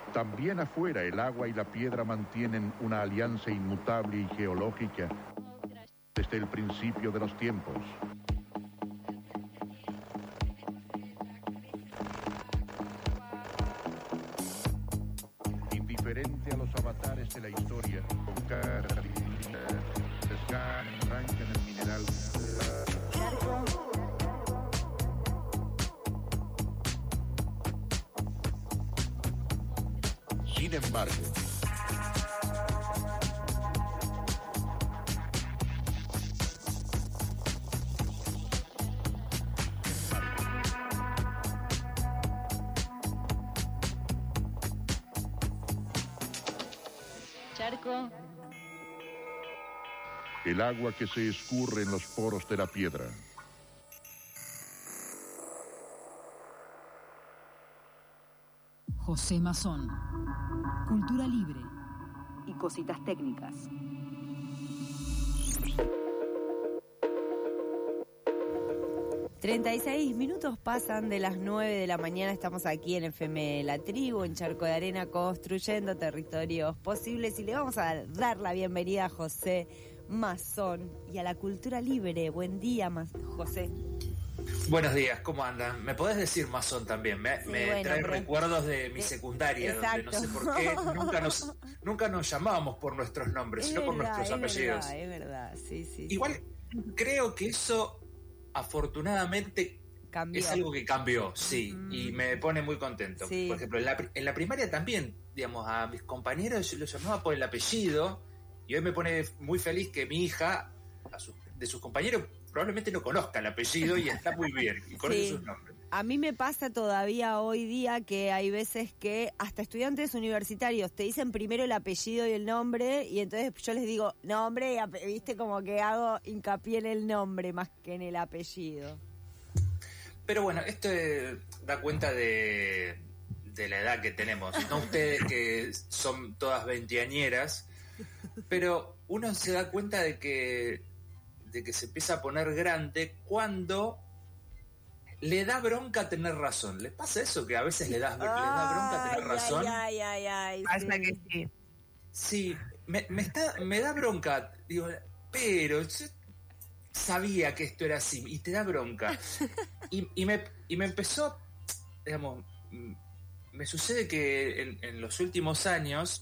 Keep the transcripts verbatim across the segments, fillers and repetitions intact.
También afuera el agua y la piedra mantienen una alianza inmutable y geológica desde el principio de los tiempos. Indiferente a los avatares de la historia, con cada arrancan el mineral. Sin embargo, Charco. El agua que se escurre en los poros de la piedra. José Mazón. Cultura libre y cositas técnicas. treinta y seis minutos pasan de las nueve de la mañana, estamos aquí en F M La Tribu, en Charco de Arena, construyendo territorios posibles, y le vamos a dar la bienvenida a José Mazón y a la cultura libre. Buen día, José. Buenos días, ¿cómo andan? ¿Me podés decir Mazón también? Me, sí, me bueno, trae pero... recuerdos de mi secundaria, Exacto. donde no sé por qué nunca nos, nunca nos llamábamos por nuestros nombres, es sino verdad, por nuestros es apellidos. Verdad, es verdad, sí, sí. Igual sí. Creo que eso, afortunadamente, cambió. Es algo que cambió, sí, mm. y me pone muy contento. Sí. Por ejemplo, en la, en la primaria también, digamos, a mis compañeros yo los llamaba por el apellido, y hoy me pone muy feliz que mi hija, a sus, de sus compañeros, probablemente no conozca el apellido y está muy bien, y conoce sí. sus nombres. A mí me pasa todavía hoy día que hay veces que hasta estudiantes universitarios te dicen primero el apellido y el nombre, y entonces yo les digo nombre, y viste, como que hago hincapié en el nombre más que en el apellido. Pero bueno, esto eh, da cuenta de, de la edad que tenemos, no ustedes que son todas veinteañeras, pero uno se da cuenta de que de que se empieza a poner grande cuando le da bronca tener razón. ¿Les pasa eso? Que a veces le, das, ay, le da bronca tener razón. Ay, ay, ay, pasa sí. que sí. Sí, me, me, está, me da bronca. Digo, pero yo sabía que esto era así y te da bronca. Y, y, me, y me empezó, digamos, me sucede que en, en los últimos años,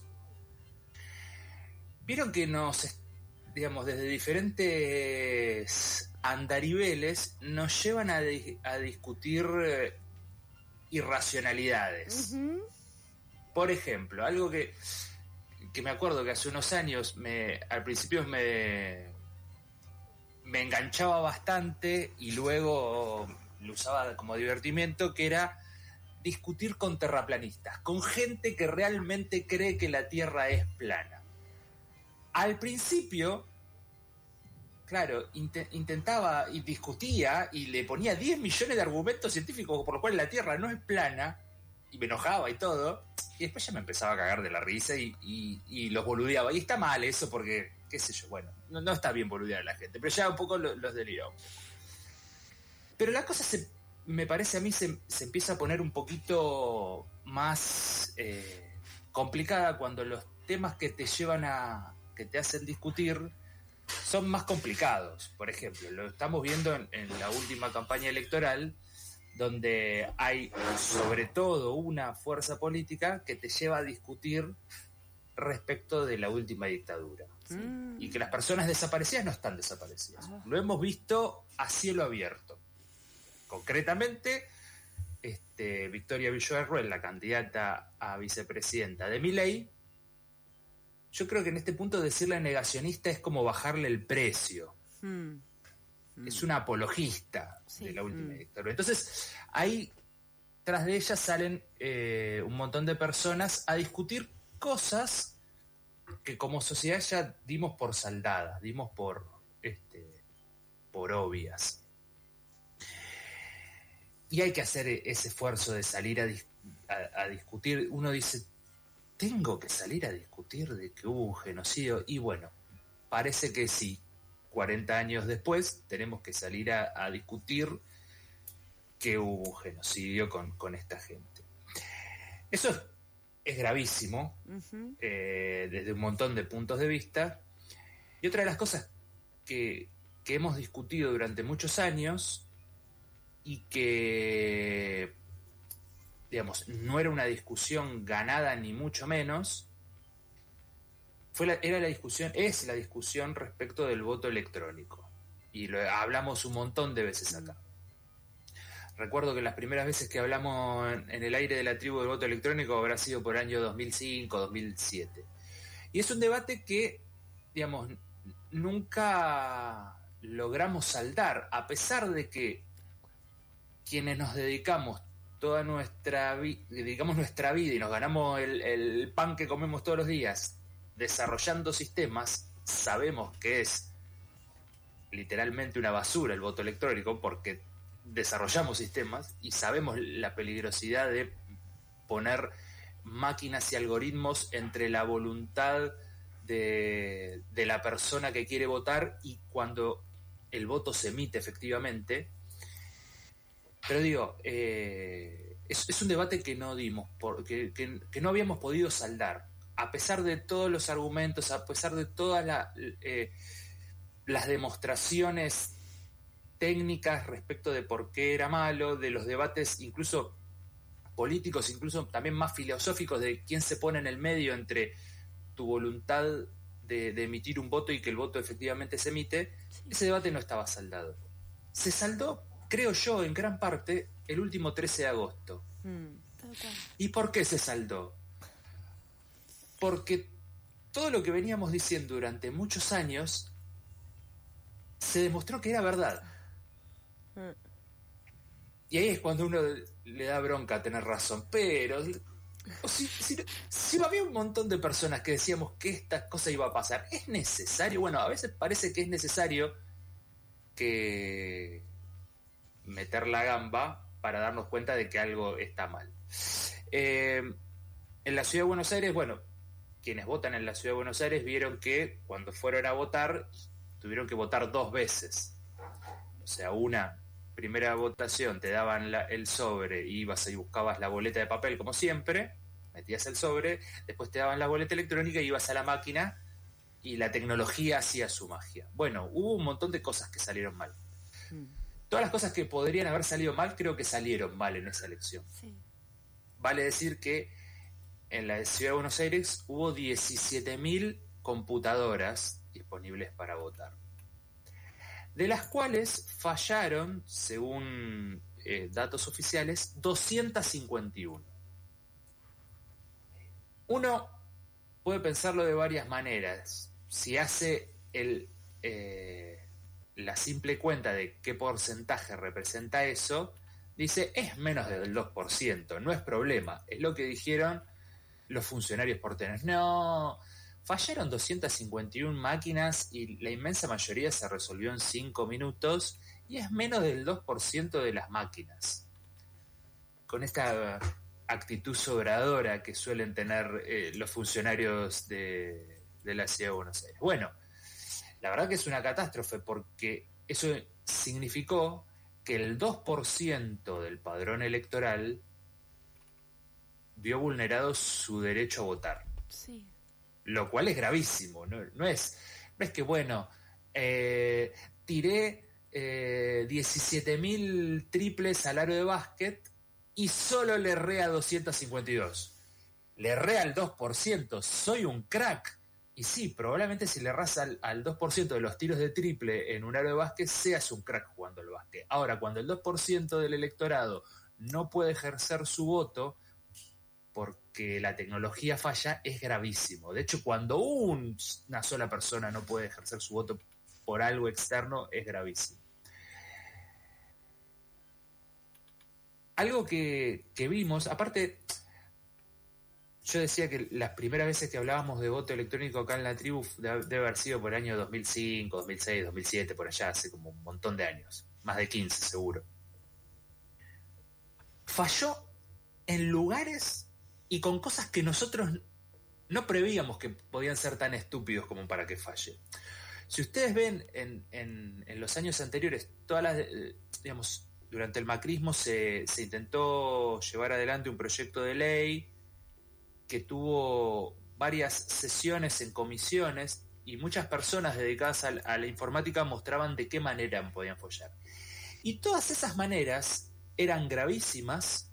vieron que nos, digamos, desde diferentes andariveles nos llevan a, di- a discutir eh, irracionalidades. Uh-huh. Por ejemplo, algo que, que me acuerdo que hace unos años me, al principio me, me enganchaba bastante y luego lo usaba como divertimento, que era discutir con terraplanistas, con gente que realmente cree que la Tierra es plana. Al principio, claro, int- intentaba y discutía y le ponía diez millones de argumentos científicos por los cuales la Tierra no es plana, y me enojaba y todo, y después ya me empezaba a cagar de la risa y, y, y los boludeaba. Y está mal eso porque, qué sé yo, bueno, no, no está bien boludear a la gente, pero ya un poco lo, los deliró. Pero la cosa, se, me parece a mí, se, se empieza a poner un poquito más eh, complicada cuando los temas que te llevan a... que te hacen discutir son más complicados. Por ejemplo, lo estamos viendo en, en la última campaña electoral, donde hay sobre todo una fuerza política que te lleva a discutir respecto de la última dictadura. Sí. Y que las personas desaparecidas no están desaparecidas. Oh. Lo hemos visto a cielo abierto. Concretamente, este, Victoria Villarruel, la candidata a vicepresidenta de Milei, yo creo que en este punto decirle negacionista es como bajarle el precio. Mm. Mm. Es una apologista sí. de la última mm. dictadura. Entonces, ahí, tras de ella, salen eh, un montón de personas a discutir cosas que como sociedad ya dimos por saldadas, dimos por, este, por obvias. Y hay que hacer ese esfuerzo de salir a, dis- a, a discutir. Uno dice, ¿tengo que salir a discutir de que hubo un genocidio? Y bueno, parece que sí. cuarenta años después tenemos que salir a, a discutir que hubo un genocidio con, con esta gente. Eso es, es gravísimo, uh-huh. eh, desde un montón de puntos de vista. Y otra de las cosas que, que hemos discutido durante muchos años y que, digamos, no era una discusión ganada ni mucho menos, fue la, era la discusión, es la discusión respecto del voto electrónico. Y lo hablamos un montón de veces acá. Recuerdo que las primeras veces que hablamos en, en el aire de la tribu del voto electrónico habrá sido por el año dos mil cinco, dos mil siete. Y es un debate que, digamos, nunca logramos saldar, a pesar de que quienes nos dedicamos toda nuestra, vi- dedicamos nuestra vida y nos ganamos el, el pan que comemos todos los días desarrollando sistemas, sabemos que es literalmente una basura el voto electrónico, porque desarrollamos sistemas y sabemos la peligrosidad de poner máquinas y algoritmos entre la voluntad de, de la persona que quiere votar y cuando el voto se emite efectivamente. Pero digo, eh, es, es un debate que no dimos, por, que, que, que no habíamos podido saldar, a pesar de todos los argumentos, a pesar de todas la, eh, las demostraciones técnicas respecto de por qué era malo, de los debates incluso políticos, incluso también más filosóficos, de quién se pone en el medio entre tu voluntad de, de emitir un voto y que el voto efectivamente se emite. Ese debate no estaba saldado. Se saldó, creo yo, en gran parte, el último trece de agosto. Mm, ¿Y por qué se saldó? Porque todo lo que veníamos diciendo durante muchos años se demostró que era verdad. Y ahí es cuando uno le da bronca a tener razón. Pero o si, si, si había un montón de personas que decíamos que esta cosa iba a pasar, ¿es necesario? Bueno, a veces parece que es necesario que meter la gamba para darnos cuenta de que algo está mal. Eh, en la Ciudad de Buenos Aires, bueno, quienes votan en la Ciudad de Buenos Aires vieron que cuando fueron a votar tuvieron que votar dos veces. O sea, una primera votación te daban la, el sobre y ibas y buscabas la boleta de papel como siempre, metías el sobre, después te daban la boleta electrónica y ibas a la máquina y la tecnología hacía su magia. Bueno, hubo un montón de cosas que salieron mal. Mm. Todas las cosas que podrían haber salido mal creo que salieron mal en esa elección. Sí. Vale decir que en la Ciudad de Buenos Aires hubo diecisiete mil computadoras disponibles para votar, de las cuales fallaron, según eh, datos oficiales, doscientas cincuenta y uno. Uno puede pensarlo de varias maneras. Si hace el, eh, la simple cuenta de qué porcentaje representa eso, dice, es menos del dos por ciento, no es problema, es lo que dijeron los funcionarios porteños. No, fallaron doscientas cincuenta y una máquinas y la inmensa mayoría se resolvió en cinco minutos y es menos del dos por ciento de las máquinas. Con esta actitud sobradora que suelen tener eh, los funcionarios de, de la Ciudad de Buenos Aires. Bueno, la verdad que es una catástrofe porque eso significó que el dos por ciento del padrón electoral vio vulnerado su derecho a votar. Sí. Lo cual es gravísimo, no, no, es, no es que, bueno, eh, tiré eh, diecisiete mil triples al aro de básquet y solo le erré a doscientos cincuenta y dos. Le erré al dos por ciento, soy un crack. Y sí, probablemente si le erras al, al dos por ciento de los tiros de triple en un aro de básquet, seas un crack jugando al básquet. Ahora, cuando el dos por ciento del electorado no puede ejercer su voto porque la tecnología falla, es gravísimo. De hecho, cuando un, una sola persona no puede ejercer su voto por algo externo, es gravísimo. Algo que, que vimos, aparte, yo decía que las primeras veces que hablábamos de voto electrónico acá en la tribu debe haber sido por el año dos mil cinco, dos mil seis, dos mil siete, por allá, hace como un montón de años, más de quince seguro. Falló en lugares y con cosas que nosotros no prevíamos que podían ser tan estúpidos como para que falle. Si ustedes ven en, en, en los años anteriores, todas las, digamos, durante el macrismo se, se intentó llevar adelante un proyecto de ley que tuvo varias sesiones en comisiones y muchas personas dedicadas a, a la informática mostraban de qué manera podían follar. Y todas esas maneras eran gravísimas,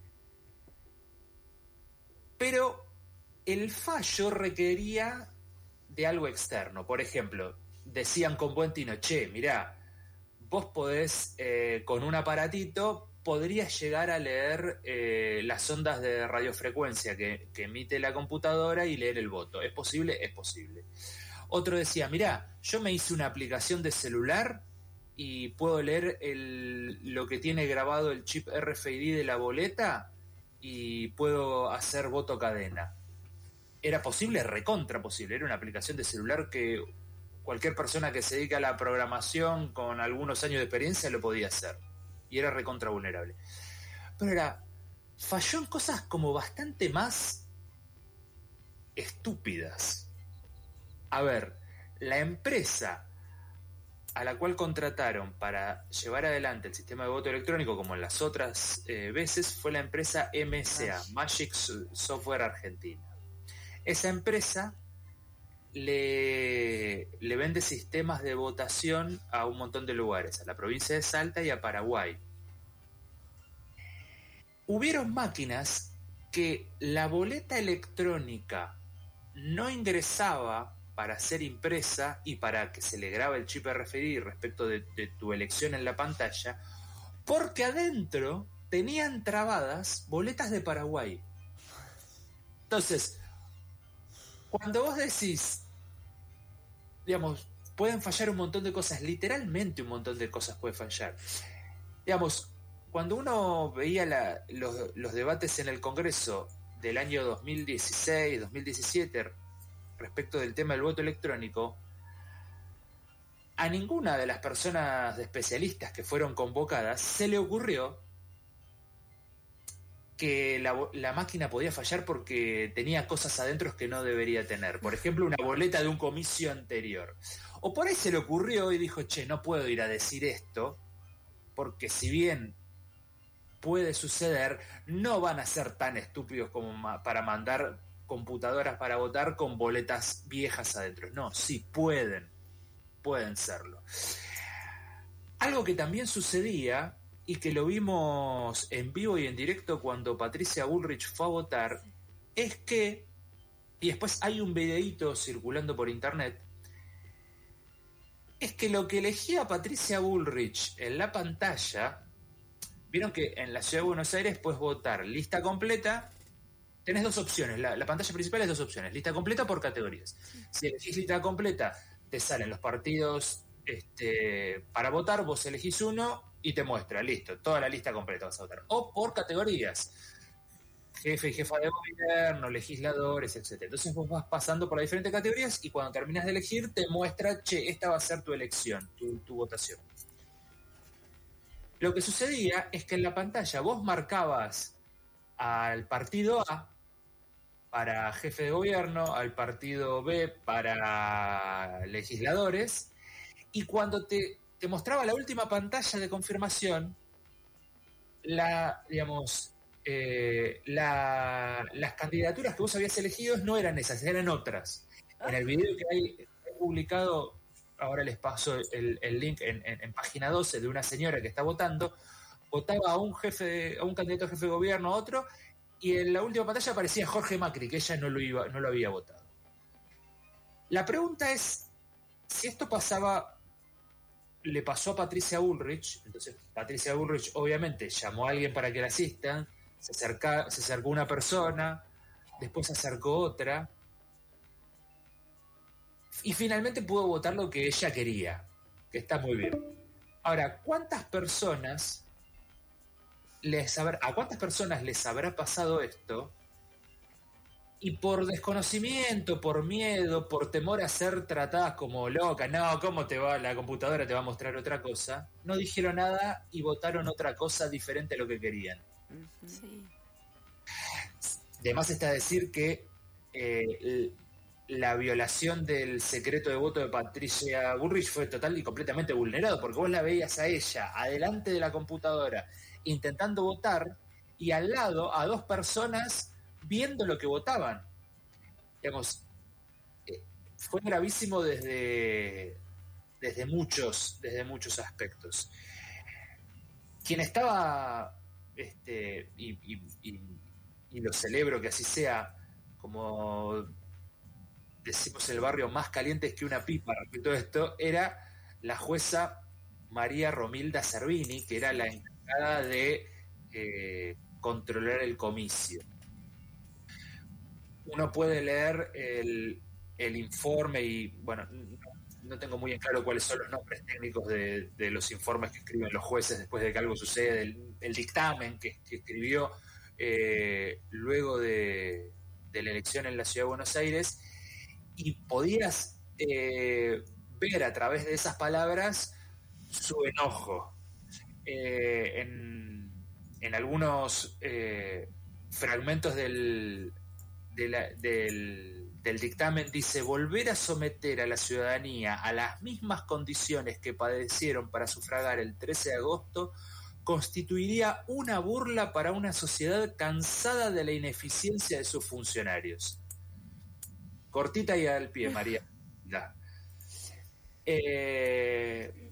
pero el fallo requería de algo externo. Por ejemplo, decían con buen tino, che, mirá, vos podés, eh, con un aparatito, podrías llegar a leer eh, las ondas de radiofrecuencia que, que emite la computadora y leer el voto. ¿Es posible? Es posible. Otro decía, mirá, yo me hice una aplicación de celular y puedo leer el, lo que tiene grabado el chip R F I D de la boleta y puedo hacer voto cadena. ¿Era posible? Recontra posible. Era una aplicación de celular que cualquier persona que se dedica a la programación con algunos años de experiencia lo podía hacer. Y era recontra vulnerable. Pero era, falló en cosas como bastante más estúpidas. A ver, la empresa a la cual contrataron para llevar adelante el sistema de voto electrónico, como en las otras eh, veces, fue la empresa M S A, Magic Software Argentina. Esa empresa le, le vende sistemas de votación a un montón de lugares, a la provincia de Salta y a Paraguay. Hubieron máquinas que la boleta electrónica no ingresaba para ser impresa y para que se le grabe el chip R F I D respecto de, de tu elección en la pantalla, porque adentro tenían trabadas boletas de Paraguay. Entonces, cuando vos decís, digamos, pueden fallar un montón de cosas, literalmente un montón de cosas puede fallar. Digamos, cuando uno veía la, los, los debates en el Congreso del año dos mil dieciséis, dos mil diecisiete, respecto del tema del voto electrónico, a ninguna de las personas de especialistas que fueron convocadas se le ocurrió que la, la máquina podía fallar porque tenía cosas adentro que no debería tener. Por ejemplo, una boleta de un comicio anterior. O por ahí se le ocurrió y dijo, che, no puedo ir a decir esto, porque si bien puede suceder, no van a ser tan estúpidos como ma- para mandar computadoras para votar con boletas viejas adentro. No, sí pueden, pueden serlo. Algo que también sucedía y que lo vimos en vivo y en directo cuando Patricia Bullrich fue a votar, es que, y después hay un videíto circulando por internet, es que lo que elegía Patricia Bullrich en la pantalla, vieron que en la Ciudad de Buenos Aires puedes votar lista completa. Tenés dos opciones, la, la pantalla principal es dos opciones, lista completa por categorías. Si elegís lista completa, te salen los partidos este, para votar, vos elegís uno y te muestra, listo, toda la lista completa vas a votar. O por categorías, jefe y jefa de gobierno, legisladores, etcétera. Entonces vos vas pasando por las diferentes categorías y cuando terminas de elegir te muestra, che, esta va a ser tu elección, tu, tu votación. Lo que sucedía es que en la pantalla vos marcabas al partido A para jefe de gobierno, al partido B para legisladores, y cuando te, te mostraba la última pantalla de confirmación, la, digamos, eh, la, las candidaturas que vos habías elegido no eran esas, eran otras. En el video que hay publicado, ahora les paso el, el link en, en, en página doce, de una señora que está votando, votaba a un jefe, a un candidato a jefe de gobierno, a otro, y en la última pantalla aparecía Jorge Macri, que ella no lo iba, no lo había votado. La pregunta es, si esto pasaba, le pasó a Patricia Bullrich, entonces Patricia Bullrich obviamente llamó a alguien para que la asistan, se acerca, se acercó una persona, después se acercó otra, y finalmente pudo votar lo que ella quería, que está muy bien. Ahora, ¿cuántas personas les habrá, a cuántas personas les habrá pasado esto y por desconocimiento, por miedo, por temor a ser tratadas como locas, no, ¿cómo te va? La computadora te va a mostrar otra cosa, no dijeron nada y votaron otra cosa diferente a lo que querían? Sí. Además está decir que eh, la violación del secreto de voto de Patricia Bullrich fue total y completamente vulnerado, porque vos la veías a ella adelante de la computadora intentando votar y al lado a dos personas viendo lo que votaban. Digamos, eh, fue gravísimo desde, desde, muchos, desde muchos aspectos. Quien estaba, este, y, y, y, y lo celebro que así sea, como decimos en el barrio, más calientes que una pipa respecto a esto, era la jueza María Romilda Cervini, que era la encargada de eh, controlar el comicio. Uno puede leer el, el informe y, bueno, no, no tengo muy en claro cuáles son los nombres técnicos de, de los informes que escriben los jueces después de que algo sucede, el, el dictamen que, que escribió eh, luego de, de la elección en la Ciudad de Buenos Aires, y podías eh, ver a través de esas palabras su enojo. Eh, en, en algunos eh, fragmentos del, de la, del, del dictamen dice: volver a someter a la ciudadanía a las mismas condiciones que padecieron para sufragar el trece de agosto constituiría una burla para una sociedad cansada de la ineficiencia de sus funcionarios. Cortita y al pie, María. Eh,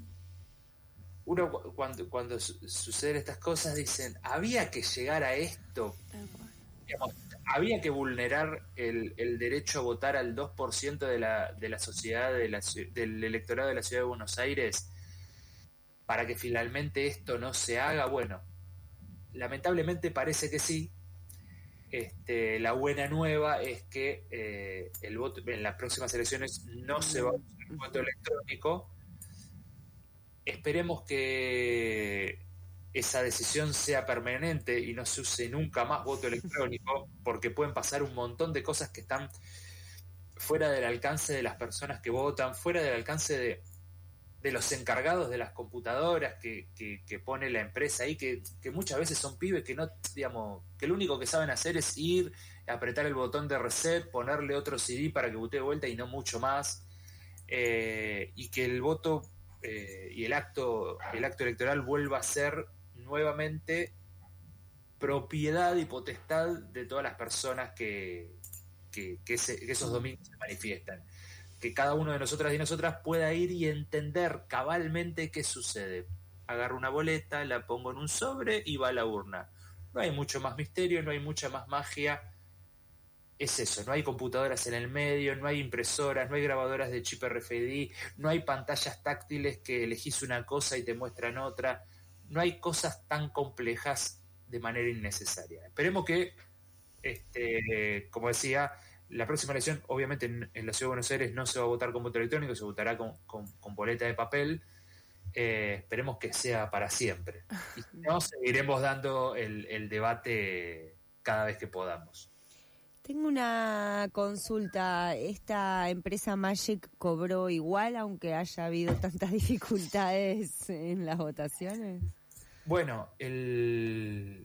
uno cuando, cuando su- suceden estas cosas dicen, había que llegar a esto. Digamos, había que vulnerar el, el derecho a votar al dos por ciento de la, de la sociedad, de la, ci- del electorado de la Ciudad de Buenos Aires, para que finalmente esto no se haga. Bueno, lamentablemente parece que sí. Este, la buena nueva es que eh, el voto en las próximas elecciones no se va a usar el voto electrónico. Esperemos que esa decisión sea permanente y no se use nunca más voto electrónico, porque pueden pasar un montón de cosas que están fuera del alcance de las personas que votan, fuera del alcance de, de los encargados de las computadoras que, que, que pone la empresa ahí, que, que muchas veces son pibes que no, digamos, que lo único que saben hacer es ir, apretar el botón de reset, ponerle otro C D para que vote de vuelta y no mucho más, eh, y que el voto eh, y el acto, el acto electoral vuelva a ser nuevamente propiedad y potestad de todas las personas que, que, que, ese, que esos domingos se manifiestan. Que cada uno de nosotras y nosotras pueda ir y entender cabalmente qué sucede. Agarro una boleta, la pongo en un sobre y va a la urna. No hay mucho más misterio, no hay mucha más magia. Es eso, no hay computadoras en el medio, no hay impresoras, no hay grabadoras de chip R F I D, no hay pantallas táctiles que elegís una cosa y te muestran otra. No hay cosas tan complejas de manera innecesaria. Esperemos que, este, como decía, la próxima elección, obviamente en, en la Ciudad de Buenos Aires no se va a votar con voto electrónico, se votará con, con, con boleta de papel. Eh, esperemos que sea para siempre. Y si no, seguiremos dando el, el debate cada vez que podamos. Tengo una consulta. ¿Esta empresa Magic cobró igual aunque haya habido tantas dificultades en las votaciones? Bueno, el...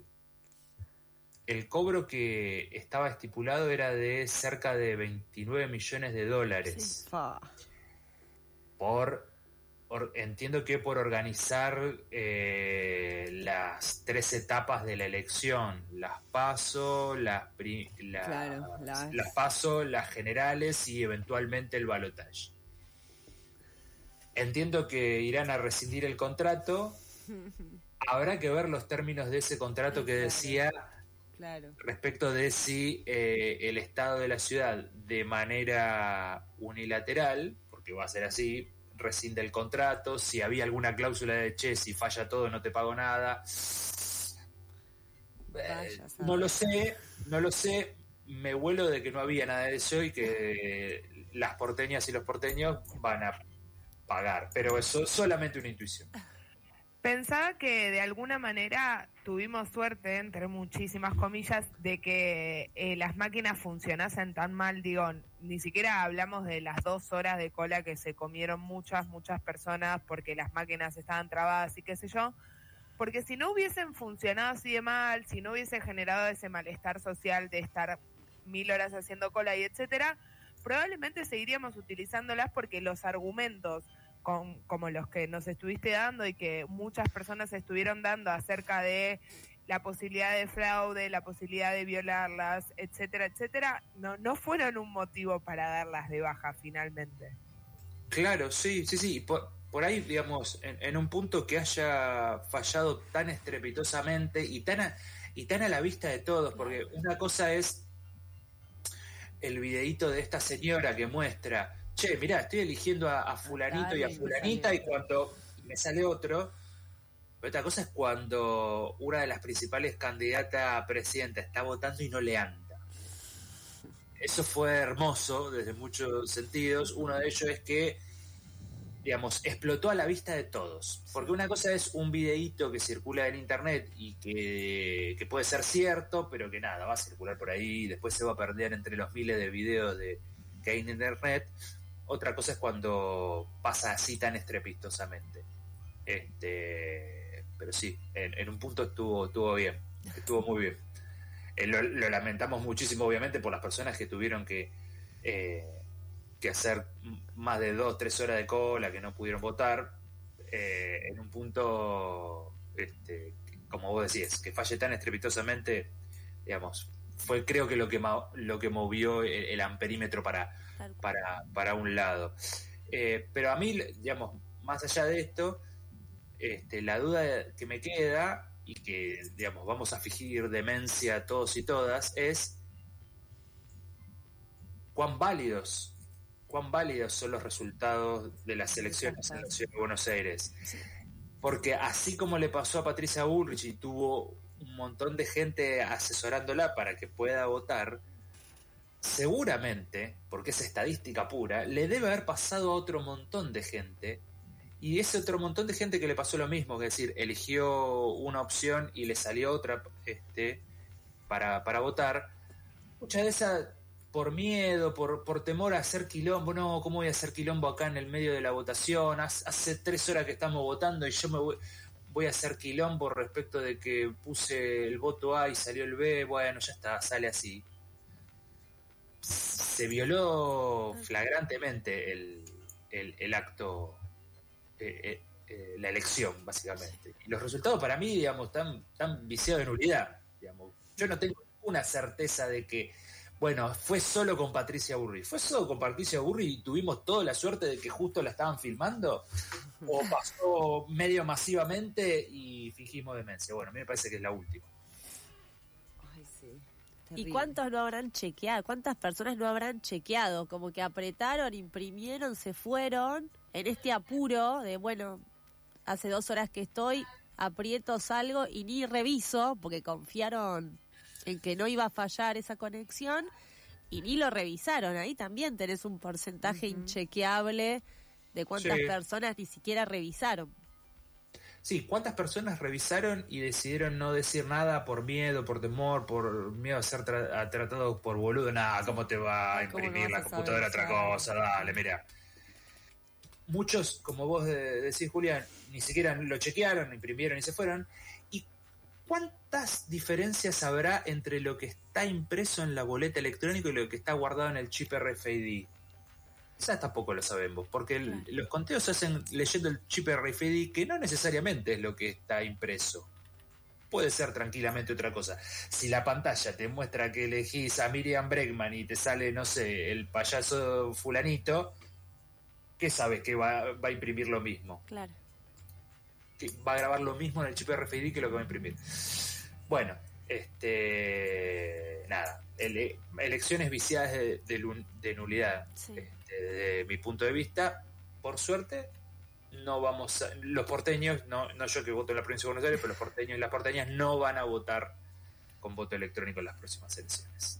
El cobro que estaba estipulado era de cerca de veintinueve millones de dólares. Sí. Fa. Por, or, entiendo que por organizar eh, las tres etapas de la elección, las PASO, las, pri, la, claro, las... las PASO, las generales y eventualmente el balotaje. Entiendo que irán a rescindir el contrato. Habrá que ver los términos de ese contrato que decía... Claro. Respecto de si eh, el Estado de la ciudad de manera unilateral, porque va a ser así, rescinde el contrato, si había alguna cláusula de che, si falla todo no te pago nada. Eh, no lo sé, no lo sé, me vuelo de que no había nada de eso y que las porteñas y los porteños van a pagar, pero eso es solamente una intuición. Pensaba que de alguna manera tuvimos suerte, entre muchísimas comillas, de que eh, las máquinas funcionasen tan mal. Digo, ni siquiera hablamos de las dos horas de cola que se comieron muchas, muchas personas porque las máquinas estaban trabadas y qué sé yo. Porque si no hubiesen funcionado así de mal, si no hubiese generado ese malestar social de estar mil horas haciendo cola y etcétera, probablemente seguiríamos utilizándolas porque los argumentos Con, como los que nos estuviste dando y que muchas personas estuvieron dando acerca de la posibilidad de fraude, la posibilidad de violarlas, etcétera, etcétera, no, no fueron un motivo para darlas de baja finalmente. Claro, sí, sí, sí. Por, por ahí, digamos, en, en un punto que haya fallado tan estrepitosamente y tan a, y tan a la vista de todos, porque una cosa es el videíto de esta señora que muestra, che, mirá, estoy eligiendo a, a fulanito y a fulanita y cuando me sale otro. Pero otra cosa es cuando una de las principales candidatas a presidenta está votando y no le anda. Eso fue hermoso desde muchos sentidos. Uno de ellos es que, digamos, explotó a la vista de todos. Porque una cosa es un videíto que circula en internet y que, que puede ser cierto, pero que nada, va a circular por ahí y después se va a perder entre los miles de videos de, que hay en internet. Otra cosa es cuando pasa así tan estrepitosamente. Este, pero sí, en, en un punto estuvo, estuvo bien, estuvo muy bien. Eh, lo, lo lamentamos muchísimo, obviamente, por las personas que tuvieron que, eh, que hacer más de dos, tres horas de cola, que no pudieron votar. Eh, en un punto, este, como vos decías, que falle tan estrepitosamente, digamos, fue creo que lo que, ma- lo que movió el, el amperímetro para, para, para un lado. Eh, pero a mí, digamos, más allá de esto, este, la duda que me queda y que, digamos, vamos a fingir demencia todos y todas, es cuán válidos, cuán válidos son los resultados de las elecciones en la Ciudad de Buenos Aires. Porque así como le pasó a Patricia Bullrich y tuvo un montón de gente asesorándola para que pueda votar, seguramente, porque es estadística pura, le debe haber pasado a otro montón de gente. Y ese otro montón de gente que le pasó lo mismo, es decir, eligió una opción y le salió otra este, para, para votar. Muchas de esas, por miedo, por, por temor a hacer quilombo, no, ¿cómo voy a hacer quilombo acá en el medio de la votación? Hace, hace tres horas que estamos votando y yo me voy, voy a hacer quilombo respecto de que puse el voto A y salió el B, bueno, ya está, sale así. Se violó flagrantemente el, el, el acto... Eh, eh, eh, la elección, básicamente. Y los resultados para mí, digamos, están tan viciados de nulidad. Digamos. Yo no tengo ninguna certeza de que, bueno, fue solo con Patricia Bullrich. ¿Fue solo con Patricia Bullrich y tuvimos toda la suerte de que justo la estaban filmando? ¿O pasó medio masivamente y fingimos demencia? Bueno, a mí me parece que es la última. Ay, sí. ¿Y cuántos no habrán chequeado? ¿Cuántas personas no habrán chequeado? Como que apretaron, imprimieron, se fueron en este apuro de, bueno, hace dos horas que estoy, aprieto, salgo y ni reviso, porque confiaron en que no iba a fallar esa conexión y ni lo revisaron. Ahí también tenés un porcentaje uh-huh. inchequeable de cuántas sí. personas ni siquiera revisaron. Sí, ¿cuántas personas revisaron y decidieron no decir nada por miedo, por temor, por miedo a ser tra- a tratado por boludo? Nada, ¿cómo te va a imprimir la computadora otra cosa? Dale, mira. Muchos, como vos decís, Julián, ni siquiera lo chequearon, imprimieron y se fueron. ¿Y cuántas diferencias habrá entre lo que está impreso en la boleta electrónica y lo que está guardado en el chip R F I D? Quizás tampoco lo sabemos, porque el, los conteos se hacen leyendo el chip R F I D, que no necesariamente es lo que está impreso. Puede ser tranquilamente otra cosa. Si la pantalla te muestra que elegís a Miriam Bregman y te sale, no sé, el payaso fulanito, ¿qué sabes? Que va, va a imprimir lo mismo. Claro. Que va a grabar lo mismo en el chip R F I D que lo que va a imprimir. Bueno, este... nada. Ele- elecciones viciadas de, de, de nulidad. Sí. Este, desde mi punto de vista, por suerte, no vamos a... Los porteños, no, no yo que voto en la provincia de Buenos Aires, pero los porteños y las porteñas no van a votar con voto electrónico en las próximas elecciones.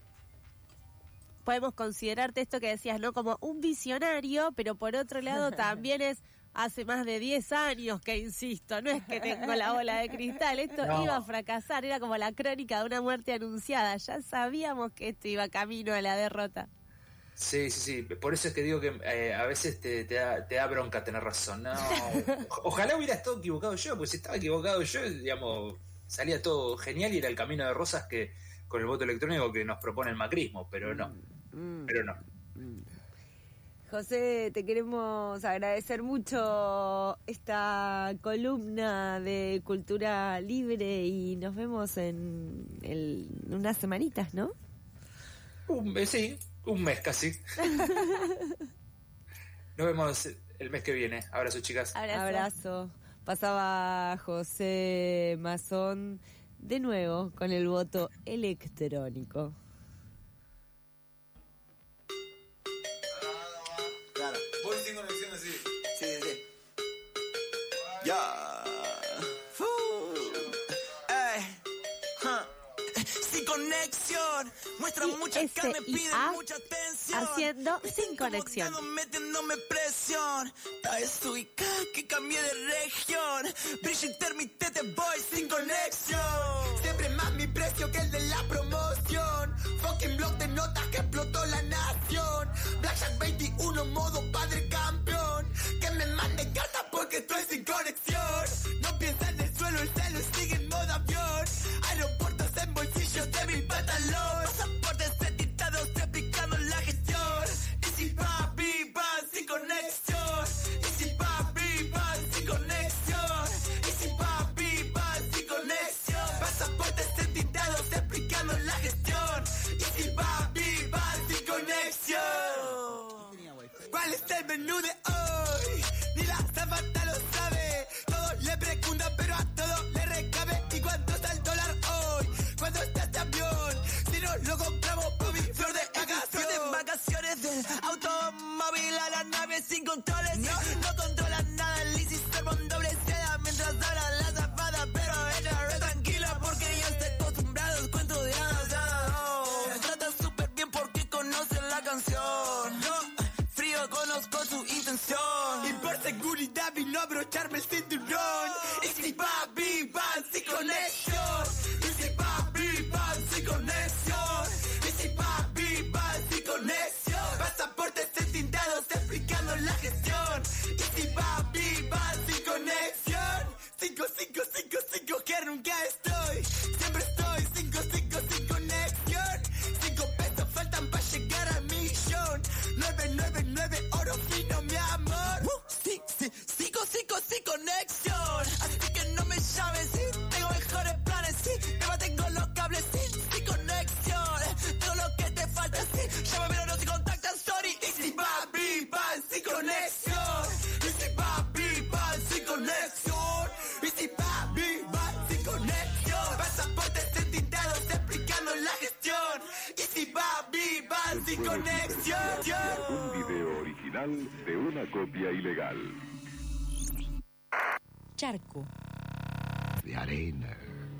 Podemos considerarte esto que decías, ¿no? Como un visionario, pero por otro lado también es hace más de diez años que insisto, no es que tengo la bola de cristal, esto no. iba a fracasar, era como la crónica de una muerte anunciada, ya sabíamos que esto iba camino a la derrota. Sí, sí, sí, por eso es que digo que eh, a veces te, te, da, te da bronca tener razón, no, ojalá hubiera estado equivocado yo, pues si estaba equivocado yo, digamos, salía todo genial y era el camino de rosas que con el voto electrónico que nos propone el macrismo, pero no, mm, mm, pero no. Mm. José, te queremos agradecer mucho esta columna de Cultura Libre y nos vemos en, el, en unas semanitas, ¿no? Un mes, sí, un mes casi. Nos vemos el mes que viene. Abrazo, chicas. Abrazo. Abrazo. Pasaba José Mazón de nuevo con el voto electrónico. Claro. Voy sin conexión así. Sí, sí. Ya. Sin conexión, muestra mucha carne, pide mucha atención. Haciendo sin conexión. Metiéndome presión. Está desubicada que cambié de región. Brillo intermitente, voy sin conexión. Siempre más mi precio que el de la promoción. Fucking blog de notas que explotó la nación. Blackjack veintiuno, modo padre campeón. Que me manden cartas porque estoy sin conexión. No piensa en el suelo, el celo sigue en modo avión. Aeropuertos en bolsillos de mi pantalón. Pasaportes editados explicando la gestión. Y si papi van sin conexión. Y si papi van sin conexión. Y si papi van sin conexión. Pasaportes editados explicando la gestión. Y si papi van sin conexión. ¿Cuál es el menú de hoy? Ni la zapata lo sabe. Todos le preguntan pero a todos le recabe. ¿Y cuánto está el dólar hoy? ¿Cuánto está este avión? Si no lo compramos, papi, flor de vacaciones. Flor de vacaciones del automóvil a la nave sin controles. No, no controlan nada, el Lizzy servo en doble seda. Mientras habla la zafada, pero ella re tranquila porque ya está acostumbrada al cuento de hadas. Oh, me trata súper bien porque conoce la canción. Yo frío conozco su intención. Y por seguridad vino a abrocharme el cinturón. Y si papi van sin conexión. Y si papi van sin conexión. Y si papi van sin conexión. Pasaportes entintados explicando la gestión. Y si papi van sin conexión. Cinco, cinco, cinco, cinco, que nunca estoy. Siempre estoy cinco, cinco, sin conexión. Cinco pesos faltan para llegar al millón. Nueve, nueve, nueve, oro fino, mi amor. Uh, sí, sí, cinco, cinco, sin conexión. Así que no me llames, sí. Tengo mejores planes, sí. Te tengo los cables, sí, sin conexión. Todo lo que te falta, sí. Llámame, pero no se contactan, sorry. Y si papi van sin conexión. Y si papi van sin conexión. Y si papi van sin conexión. Pasaportes entintados explicando la gestión. Y si papi van sin conexión. Un video original de una copia ilegal. Charco. De arena.